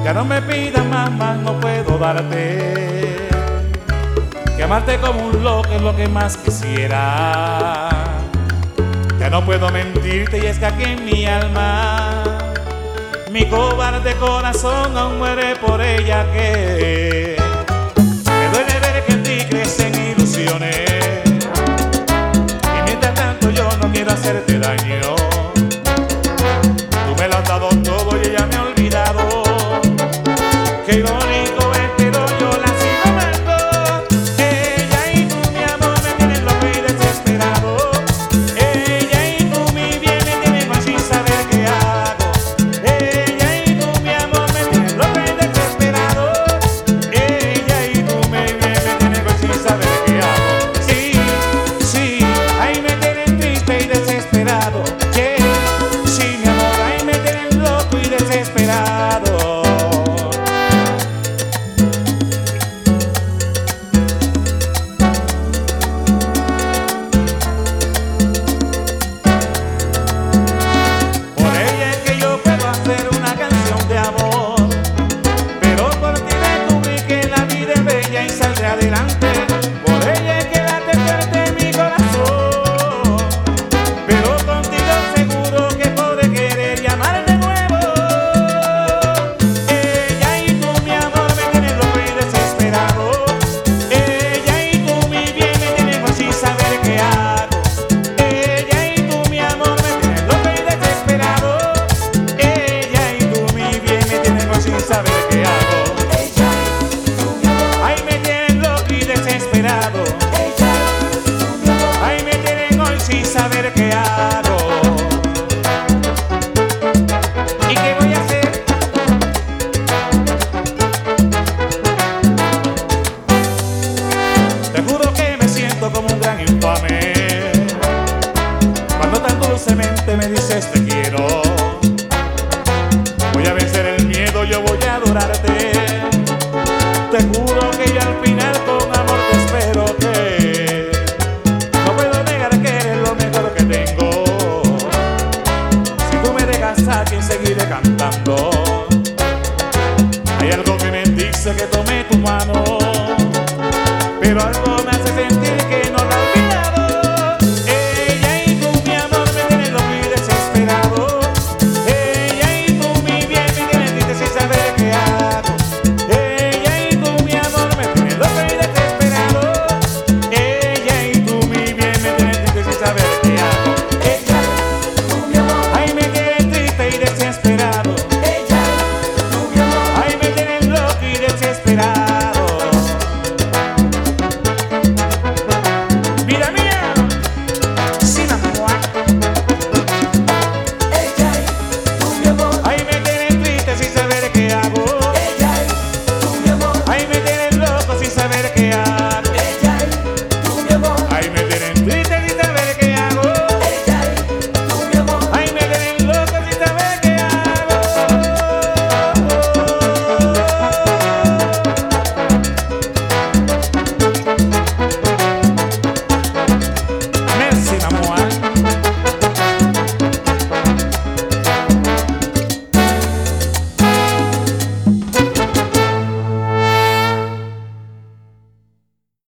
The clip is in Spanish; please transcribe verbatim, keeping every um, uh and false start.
Ya no me pidas más, más no puedo darte. Que amarte como un loco es lo que más quisiera. Ya no puedo mentirte y es que aquí en mi alma mi cobarde corazón aún muere por ella, que me duele ver que en ti crecen ilusiones y mientras tanto yo no quiero hacerte daño. Tú me lo has dado todo y ella me ha olvidado. Qué irónico es, pero yo la sigo amando. Ella y tú, mi amor, me tienen loco y desesperado. Ella y tú, mi bien, me tienen mal sin saber qué hago. Ella y tú, mi amor, me tienen loco y desesperado. Ella y tú, mi bien, me tienen mal sin saber qué hago. Sí, sí, ahí me tienen triste y desesperado. Yeah, sí, mi amor, ahí me tienen loco y desesperado. Adelante, por ella es que late fuerte mi corazón, pero contigo seguro que podré querer y amar de nuevo. Ella y tú, mi amor, me tienen loco y desesperado. Ella y tú, mi bien, me tienen mal sin saber qué hago. Ella y tú, mi amor, me tienen loco y desesperado. Ella y tú, mi bien, me tienen mal sin saber qué hago. Desesperado. Ay, me tienen hoy sin saber qué hago. ¿Y qué voy a hacer? Te juro que me siento como un gran infame cuando tan dulcemente me dices